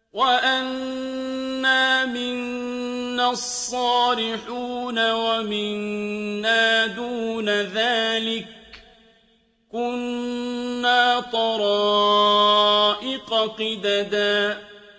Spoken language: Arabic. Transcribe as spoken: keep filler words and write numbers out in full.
وَأَنَّا مِنَّا الصَّالِحُونَ وَمِنَّا دُونَ ذَلِكَ ۖ كُنَّا طَرَائِقَ قِدَدًا